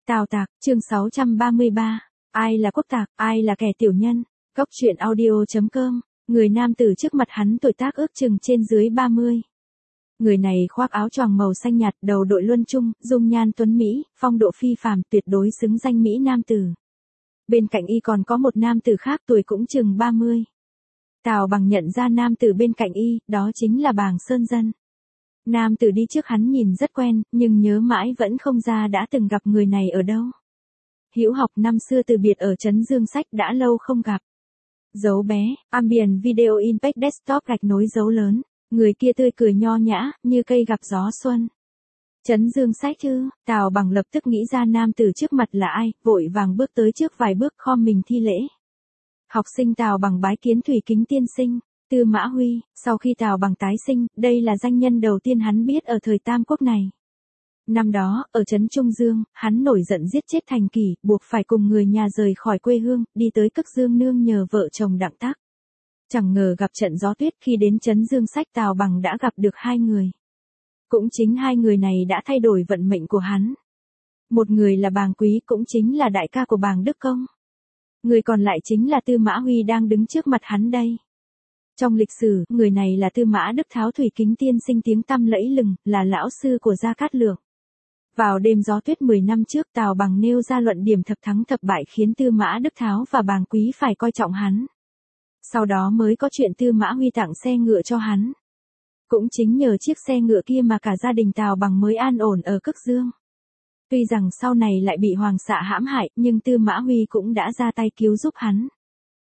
Tào Tạc, chương 633. Ai là quốc tạc, ai là kẻ tiểu nhân? Góc truyện audio.com. Người nam tử trước mặt hắn tuổi tác ước chừng trên dưới 30. Người này khoác áo choàng màu xanh nhạt, đầu đội luân trung, dung nhan tuấn mỹ, phong độ phi phàm, tuyệt đối xứng danh mỹ nam tử. Bên cạnh y còn có một nam tử khác tuổi cũng chừng 30. Tào Bằng nhận ra nam tử bên cạnh y, đó chính là Bàng Sơn Dân. Nam tử đi trước hắn nhìn rất quen, nhưng nhớ mãi vẫn không ra đã từng gặp người này ở đâu. Hữu Học năm xưa từ biệt ở Trấn Dương Sách đã lâu không gặp. Dấu bé, Ambient Video Impact Desktop gạch nối dấu lớn, người kia tươi cười nho nhã, như cây gặp gió xuân. Trấn Dương Sách chứ, Tào Bằng lập tức nghĩ ra nam tử trước mặt là ai, vội vàng bước tới trước vài bước khom mình thi lễ. Học sinh Tào Bằng bái kiến Thủy Kính tiên sinh. Tư Mã Huy, sau khi Tào Bằng tái sinh, đây là danh nhân đầu tiên hắn biết ở thời Tam Quốc này. Năm đó, ở trấn Trung Dương, hắn nổi giận giết chết Thành Kỷ, buộc phải cùng người nhà rời khỏi quê hương, đi tới Cực Dương nương nhờ vợ chồng Đặng Tác. Chẳng ngờ gặp trận gió tuyết, khi đến trấn Dương Sách Tào Bằng đã gặp được hai người. Cũng chính hai người này đã thay đổi vận mệnh của hắn. Một người là Bàng Quý, cũng chính là đại ca của Bàng Đức Công. Người còn lại chính là Tư Mã Huy đang đứng trước mặt hắn đây. Trong lịch sử, người này là Tư Mã Đức Tháo Thủy Kính tiên sinh tiếng tăm lẫy lừng, là lão sư của Gia Cát Lượng. Vào đêm gió tuyết 10 năm trước, Tào Bằng nêu ra luận điểm thập thắng thập bại khiến Tư Mã Đức Tháo và Bàng Quý phải coi trọng hắn. Sau đó mới có chuyện Tư Mã Huy tặng xe ngựa cho hắn. Cũng chính nhờ chiếc xe ngựa kia mà cả gia đình Tào Bằng mới an ổn ở Cực Dương. Tuy rằng sau này lại bị Hoàng xạ hãm hại, nhưng Tư Mã Huy cũng đã ra tay cứu giúp hắn.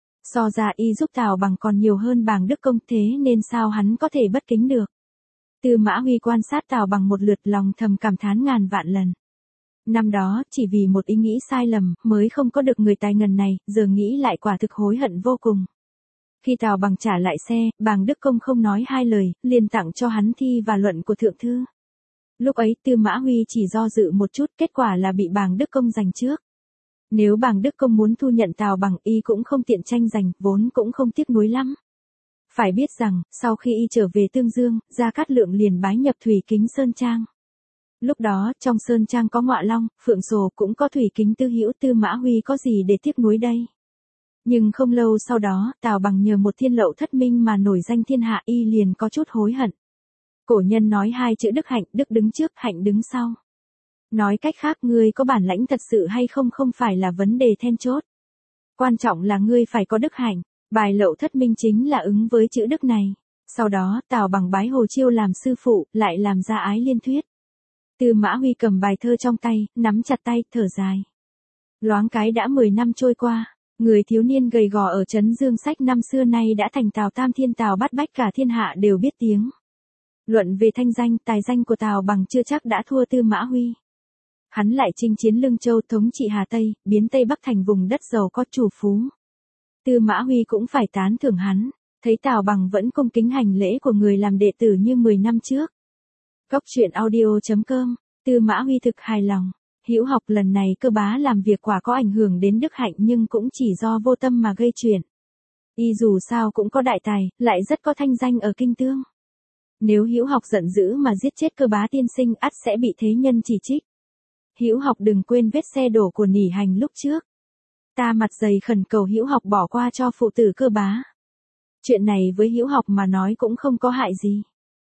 So ra y giúp Tào Bằng còn nhiều hơn Bàng Đức Công, thế nên sao hắn có thể bất kính được. Tư Mã Huy quan sát Tào Bằng một lượt, lòng thầm cảm thán ngàn vạn lần. Năm đó, chỉ vì một ý nghĩ sai lầm, mới không có được người tài ngần này, giờ nghĩ lại quả thực hối hận vô cùng. Khi Tào Bằng trả lại xe, Bàng Đức Công không nói hai lời, liền tặng cho hắn thi và luận của thượng thư. Lúc ấy Tư Mã Huy chỉ do dự một chút, kết quả là bị Bàng Đức Công giành trước. Nếu Bàng Đức Công muốn thu nhận Tào Bằng, y cũng không tiện tranh giành, vốn cũng không tiếc nuối lắm. Phải biết rằng, sau khi y trở về Tương Dương, Gia Cát Lượng liền bái nhập Thủy Kính Sơn Trang. Lúc đó, trong Sơn Trang có Ngọa Long, Phượng Sồ, cũng có Thủy Kính Tư Hữu, Tư Mã Huy có gì để tiếc nuối đây. Nhưng không lâu sau đó, Tào Bằng nhờ một thiên lậu thất minh mà nổi danh thiên hạ, y liền có chút hối hận. Cổ nhân nói hai chữ đức hạnh, đức đứng trước, hạnh đứng sau. Nói cách khác, ngươi có bản lãnh thật sự hay không không phải là vấn đề then chốt. Quan trọng là ngươi phải có đức hạnh, bài lậu thất minh chính là ứng với chữ đức này. Sau đó, Tào Bằng bái Hồ Chiêu làm sư phụ, lại làm ra Ái Liên Thuyết. Tư Mã Huy cầm bài thơ trong tay, nắm chặt tay, thở dài. Loáng cái đã 10 năm trôi qua, người thiếu niên gầy gò ở Trấn Dương Sách năm xưa nay đã thành Tào Tam Thiên, Tào Bát Bách, cả thiên hạ đều biết tiếng. Luận về thanh danh, tài danh của Tào Bằng chưa chắc đã thua Tư Mã Huy. Hắn lại chinh chiến Lương Châu, thống trị Hà Tây, biến Tây Bắc thành vùng đất giàu có trù phú. Tư Mã Huy cũng phải tán thưởng hắn, thấy Tào Bằng vẫn cung kính hành lễ của người làm đệ tử như 10 năm trước. Góc truyện audio.com. Tư Mã Huy thực hài lòng. Hữu Học lần này cơ bá làm việc quả có ảnh hưởng đến đức hạnh, nhưng cũng chỉ do vô tâm mà gây chuyện. Y dù sao cũng có đại tài, lại rất có thanh danh ở Kinh Tương. Nếu Hữu Học giận dữ mà giết chết cơ bá tiên sinh, ắt sẽ bị thế nhân chỉ trích. Hữu Học đừng quên vết xe đổ của Nỉ Hành lúc trước. Ta mặt dày khẩn cầu Hữu Học bỏ qua cho phụ tử cơ bá. Chuyện này với Hữu Học mà nói cũng không có hại gì.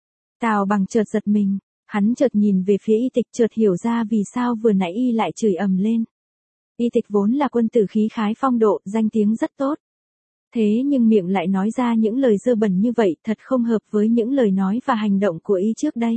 Tào Bằng chợt giật mình, hắn chợt nhìn về phía Y Tịch, chợt hiểu ra vì sao vừa nãy y lại chửi ầm lên. Y Tịch vốn là quân tử khí khái phong độ, danh tiếng rất tốt. Thế nhưng miệng lại nói ra những lời dơ bẩn như vậy, thật không hợp với những lời nói và hành động của y trước đây.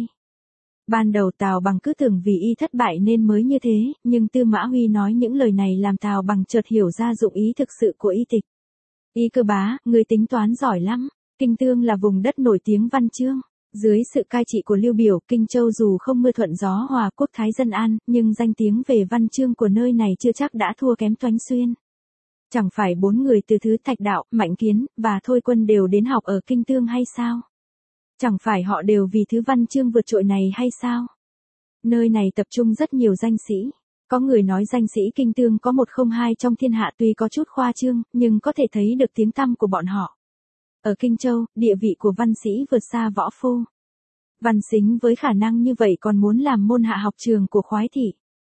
Ban đầu Tào Bằng cứ tưởng vì y thất bại nên mới như thế, nhưng Tư Mã Huy nói những lời này làm Tào Bằng chợt hiểu ra dụng ý thực sự của Y Tịch. Y cơ bá, người tính toán giỏi lắm. Kinh Tương là vùng đất nổi tiếng văn chương. Dưới sự cai trị của Lưu Biểu, Kinh Châu dù không mưa thuận gió hòa, quốc thái dân an, nhưng danh tiếng về văn chương của nơi này chưa chắc đã thua kém Toánh Xuyên. Chẳng phải 4 người từ Thứ Thạch Đạo, Mạnh Kiến và Thôi Quân đều đến học ở Kinh Tương hay sao? Chẳng phải họ đều vì thứ văn chương vượt trội này hay sao? Nơi này tập trung rất nhiều danh sĩ. Có người nói danh sĩ Kinh Tương có 102 trong thiên hạ, tuy có chút khoa trương, nhưng có thể thấy được tiếng tăm của bọn họ. Ở Kinh Châu, địa vị của văn sĩ vượt xa võ phu. Văn Sính với khả năng như vậy còn muốn làm môn hạ học trường của khoái thị.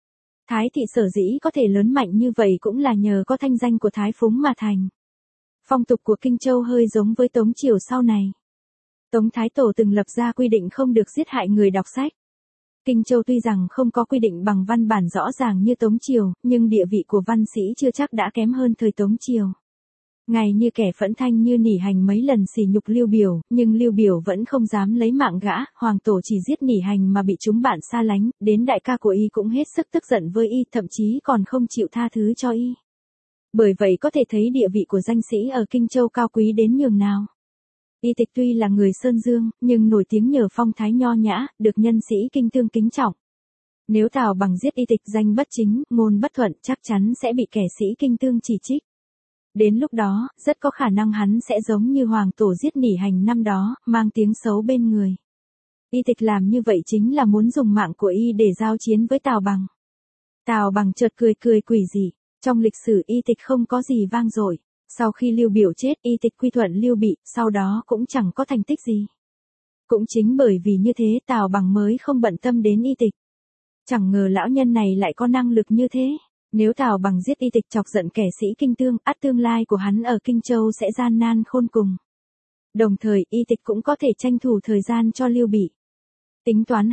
Thái thị sở dĩ có thể lớn mạnh như vậy cũng là nhờ có thanh danh của Thái Phúng mà thành. Phong tục của Kinh Châu hơi giống với Tống Triều sau này. Tống Thái Tổ từng lập ra quy định không được giết hại người đọc sách. Kinh Châu tuy rằng không có quy định bằng văn bản rõ ràng như Tống Triều, nhưng địa vị của văn sĩ chưa chắc đã kém hơn thời Tống Triều. Ngài như kẻ phẫn thanh như nỉ hành mấy lần sỉ nhục Lưu Biểu, nhưng Lưu Biểu vẫn không dám lấy mạng gã, Hoàng Tổ chỉ giết nỉ hành mà bị chúng bạn xa lánh, đến đại ca của y cũng hết sức tức giận với y, thậm chí còn không chịu tha thứ cho y. Bởi vậy có thể thấy địa vị của danh sĩ ở Kinh Châu cao quý đến nhường nào. Y Tịch tuy là người Sơn Dương, nhưng nổi tiếng nhờ phong thái nho nhã, được nhân sĩ Kinh Tương kính trọng. Nếu Tào Bằng giết Y Tịch danh bất chính, ngôn bất thuận, chắc chắn sẽ bị kẻ sĩ Kinh Tương chỉ trích. Đến lúc đó, rất có khả năng hắn sẽ giống như Hoàng Tổ giết nỉ hành năm đó, mang tiếng xấu bên người. Y Tịch làm như vậy chính là muốn dùng mạng của y để giao chiến với Tào Bằng. Tào Bằng chợt cười quỷ dị. Trong lịch sử Y Tịch không có gì vang dội. Sau khi Lưu Biểu chết, Y Tịch quy thuận Lưu Bị, sau đó cũng chẳng có thành tích gì. Cũng chính bởi vì như thế Tào Bằng mới không bận tâm đến Y Tịch. Chẳng ngờ lão nhân này lại có năng lực như thế. Nếu Tào Bằng giết Y Tịch chọc giận kẻ sĩ Kinh Tương, ắt tương lai của hắn ở Kinh Châu sẽ gian nan khôn cùng. Đồng thời Y Tịch cũng có thể tranh thủ thời gian cho Lưu Bị. Tính toán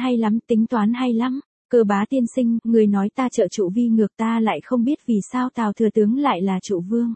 hay lắm. Cơ Bá tiên sinh, người nói ta trợ trụ vi ngược, ta lại không biết vì sao Tào thừa tướng lại là trụ vương.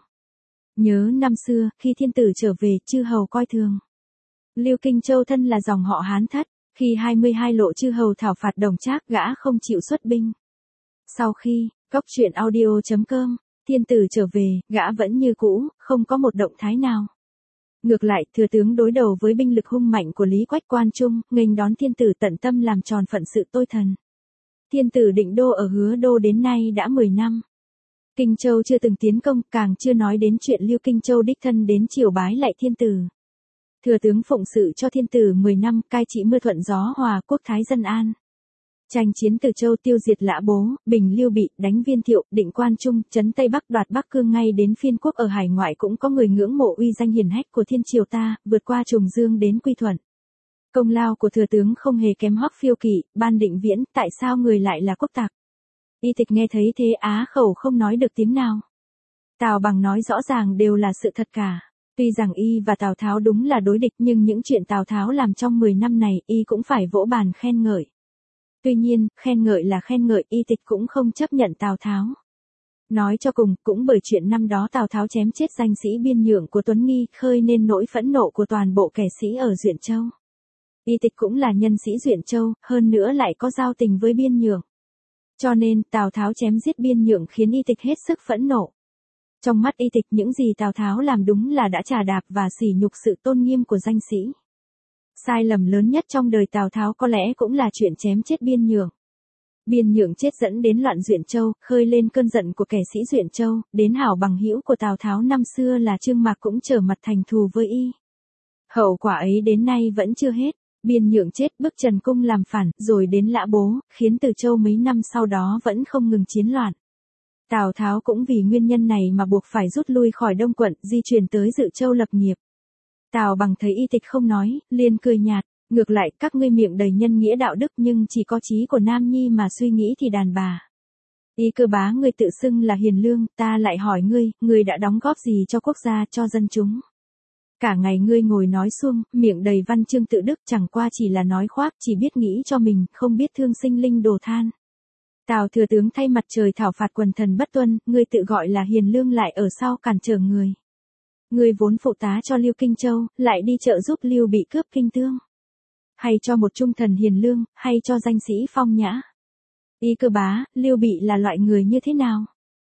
Nhớ năm xưa, khi thiên tử trở về, chư hầu coi thường. Lưu Kinh Châu thân là dòng họ Hán Thất, khi 22 lộ chư hầu thảo phạt Đồng Trác, gã không chịu xuất binh. Sau khi, Cốc truyện audio.com, thiên tử trở về, gã vẫn như cũ, không có một động thái nào. Ngược lại, thừa tướng đối đầu với binh lực hung mạnh của Lý Quách Quan Trung, nghênh đón thiên tử tận tâm làm tròn phận sự tôi thần. Thiên tử định đô ở Hứa Đô đến nay đã 10 năm. Kinh Châu chưa từng tiến công, càng chưa nói đến chuyện Lưu Kinh Châu đích thân đến triều bái lại thiên tử. Thừa tướng phụng sự cho thiên tử 10 năm, cai trị mưa thuận gió hòa, quốc thái dân an. Tranh chiến Từ Châu, tiêu diệt Lã Bố, bình Lưu Bị, đánh Viên Thiệu, định Quan Trung, trấn Tây Bắc, đoạt Bắc Cương, ngay đến phiên quốc ở hải ngoại cũng có người ngưỡng mộ uy danh hiển hách của thiên triều ta, vượt qua Trùng Dương đến Quy Thuận. Công lao của thừa tướng không hề kém Hoắc Phiêu Kỵ, Ban Định Viễn, tại sao người lại là quốc tặc? Y Tịch nghe thấy thế á khẩu không nói được tiếng nào. Tào Bằng nói rõ ràng đều là sự thật cả. Tuy rằng y và Tào Tháo đúng là đối địch, nhưng những chuyện Tào Tháo làm trong 10 năm này y cũng phải vỗ bàn khen ngợi. Tuy nhiên, khen ngợi là khen ngợi, Y Tịch cũng không chấp nhận Tào Tháo. Nói cho cùng, cũng bởi chuyện năm đó Tào Tháo chém chết danh sĩ Biên Nhượng của Tuấn Nghi, khơi nên nỗi phẫn nộ của toàn bộ kẻ sĩ ở Duyện Châu. Y Tịch cũng là nhân sĩ Duyện Châu, hơn nữa lại có giao tình với Biên Nhượng. Cho nên, Tào Tháo chém giết Biên Nhượng khiến Y Tịch hết sức phẫn nộ. Trong mắt Y Tịch, những gì Tào Tháo làm đúng là đã trà đạp và sỉ nhục sự tôn nghiêm của danh sĩ. Sai lầm lớn nhất trong đời Tào Tháo có lẽ cũng là chuyện chém chết Biên Nhượng. Biên Nhượng chết dẫn đến loạn Duyện Châu, khơi lên cơn giận của kẻ sĩ Duyện Châu, đến hảo bằng hữu của Tào Tháo năm xưa là Trương Mạc cũng trở mặt thành thù với y. Hậu quả ấy đến nay vẫn chưa hết. Biên Nhượng chết, bức Trần Cung làm phản, rồi đến Lã Bố, khiến Từ Châu mấy năm sau đó vẫn không ngừng chiến loạn. Tào Tháo cũng vì nguyên nhân này mà buộc phải rút lui khỏi Đông Quận, di chuyển tới Dự Châu lập nghiệp. Tào Bằng thấy Y Tịch không nói, liền cười nhạt, ngược lại các ngươi miệng đầy nhân nghĩa đạo đức nhưng chỉ có trí của nam nhi mà suy nghĩ thì đàn bà. Y Cơ Bá, ngươi tự xưng là hiền lương, ta lại hỏi ngươi đã đóng góp gì cho quốc gia, cho dân chúng? Cả ngày ngươi ngồi nói suông, miệng đầy văn chương tự đức, chẳng qua chỉ là nói khoác, chỉ biết nghĩ cho mình, không biết thương sinh linh đồ than. Tào thừa tướng thay mặt trời thảo phạt quần thần bất tuân, ngươi tự gọi là hiền lương lại ở sau cản trở người. Ngươi vốn phụ tá cho Lưu Kinh Châu, lại đi trợ giúp Lưu Bị cướp Kinh Tương. Hay cho một trung thần hiền lương, hay cho danh sĩ phong nhã. Y Cơ Bá, Lưu Bị là loại người như thế nào?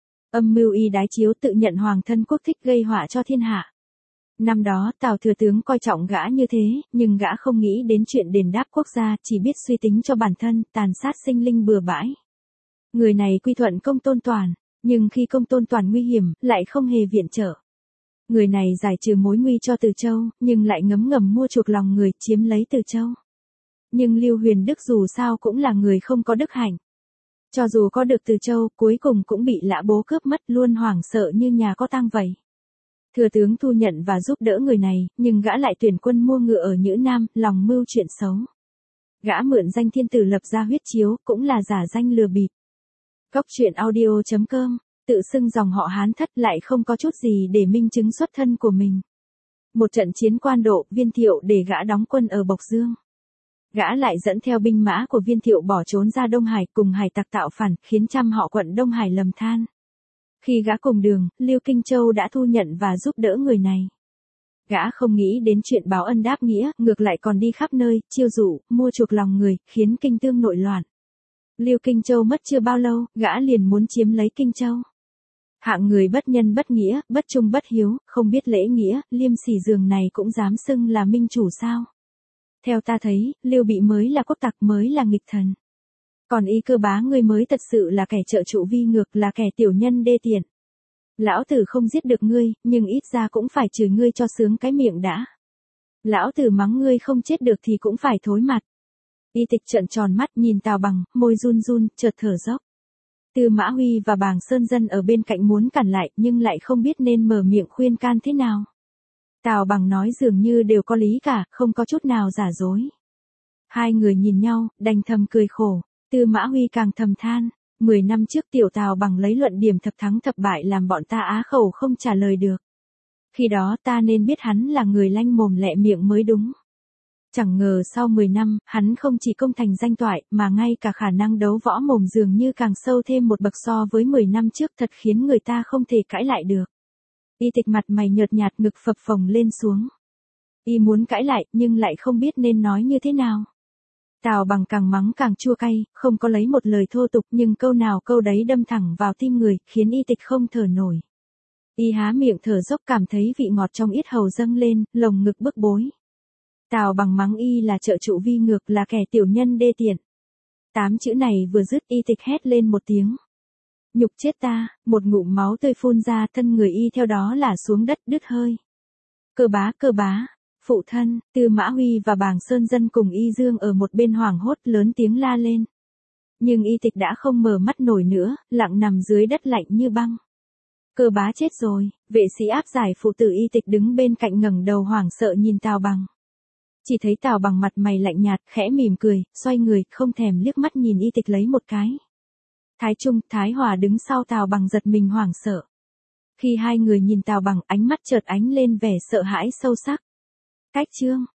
Âm mưu y đái chiếu, tự nhận hoàng thân quốc thích, gây họa cho thiên hạ. Năm đó Tào thừa tướng coi trọng gã như thế, nhưng gã không nghĩ đến chuyện đền đáp quốc gia, chỉ biết suy tính cho bản thân, tàn sát sinh linh bừa bãi. Người này quy thuận Công Tôn Toàn, nhưng khi Công Tôn Toàn nguy hiểm, lại không hề viện trợ. Người này giải trừ mối nguy cho Từ Châu, nhưng lại ngấm ngầm mua chuộc lòng người, chiếm lấy Từ Châu. Nhưng Lưu Huyền Đức dù sao cũng là người không có đức hạnh. Cho dù có được Từ Châu, cuối cùng cũng bị Lã Bố cướp mất, luôn hoảng sợ như nhà có tang vậy. Thừa tướng thu nhận và giúp đỡ người này, nhưng gã lại tuyển quân mua ngựa ở Nhữ Nam, lòng mưu chuyện xấu. Gã mượn danh thiên tử lập ra huyết chiếu, cũng là giả danh lừa bịp. Cóc truyện audio.com, tự xưng dòng họ Hán thất lại không có chút gì để minh chứng xuất thân của mình. Một trận chiến quan độ, Viên Thiệu để gã đóng quân ở Bộc Dương. Gã lại dẫn theo binh mã của Viên Thiệu bỏ trốn ra Đông Hải cùng hải tặc tạo phản, khiến trăm họ quận Đông Hải lầm than. Khi gã cùng đường, Lưu Kinh Châu đã thu nhận và giúp đỡ người này. Gã không nghĩ đến chuyện báo ân đáp nghĩa, ngược lại còn đi khắp nơi, chiêu dụ, mua chuộc lòng người, khiến Kinh Tương nội loạn. Lưu Kinh Châu mất chưa bao lâu, gã liền muốn chiếm lấy Kinh Châu. Hạng người bất nhân bất nghĩa, bất trung bất hiếu, không biết lễ nghĩa, liêm sỉ giường này cũng dám xưng là minh chủ sao? Theo ta thấy, Lưu Bị mới là quốc tặc, mới là nghịch thần. Còn Y Cơ Bá ngươi mới thật sự là kẻ trợ trụ vi ngược, là kẻ tiểu nhân đê tiện. Lão tử không giết được ngươi, nhưng ít ra cũng phải chửi ngươi cho sướng cái miệng đã. Lão tử mắng ngươi không chết được thì cũng phải thối mặt. Y Tịch trợn tròn mắt nhìn Tào Bằng, môi run run, chợt thở dốc. Tư Mã Huy và Bàng Sơn Dân ở bên cạnh muốn cản lại, nhưng lại không biết nên mở miệng khuyên can thế nào. Tào Bằng nói dường như đều có lý cả, không có chút nào giả dối. Hai người nhìn nhau, đành thầm cười khổ. Tư Mã Huy càng thầm than, 10 năm trước tiểu Tào Bằng lấy luận điểm thập thắng thập bại làm bọn ta á khẩu không trả lời được. Khi đó ta nên biết hắn là người lanh mồm lẹ miệng mới đúng. Chẳng ngờ sau 10 năm, hắn không chỉ công thành danh toại, mà ngay cả khả năng đấu võ mồm dường như càng sâu thêm một bậc so với 10 năm trước, thật khiến người ta không thể cãi lại được. Y Tịch mặt mày nhợt nhạt, ngực phập phồng lên xuống. Y muốn cãi lại, nhưng lại không biết nên nói như thế nào. Tào Bằng càng mắng càng chua cay, không có lấy một lời thô tục, nhưng câu nào câu đấy đâm thẳng vào tim người, khiến Y Tịch không thở nổi. Y há miệng thở dốc, cảm thấy vị ngọt trong yết hầu dâng lên, lồng ngực bức bối. Tào Bằng mắng Y là trợ trụ vi ngược, là kẻ tiểu nhân đê tiện. 8 chữ này vừa dứt, Y Tịch hét lên một tiếng. Nhục chết ta, một ngụm máu tươi phun ra, thân người Y theo đó là xuống đất đứt hơi. Cơ bá, phụ thân. Tư Mã Huy và Bàng Sơn Dân cùng Y Dương ở một bên hoảng hốt lớn tiếng la lên. Nhưng Y Tịch đã không mở mắt nổi nữa, lặng nằm dưới đất lạnh như băng. Cơ bá chết rồi. Vệ sĩ áp giải phụ tử Y Tịch đứng bên cạnh ngẩng đầu hoảng sợ nhìn Tào Bằng. Chỉ thấy Tào Bằng mặt mày lạnh nhạt, khẽ mỉm cười, xoay người, không thèm liếc mắt nhìn Y Tịch lấy một cái. Thái Trung, Thái Hòa đứng sau Tào Bằng giật mình hoảng sợ. Khi hai người nhìn Tào Bằng, ánh mắt chợt ánh lên vẻ sợ hãi sâu sắc. Cách chương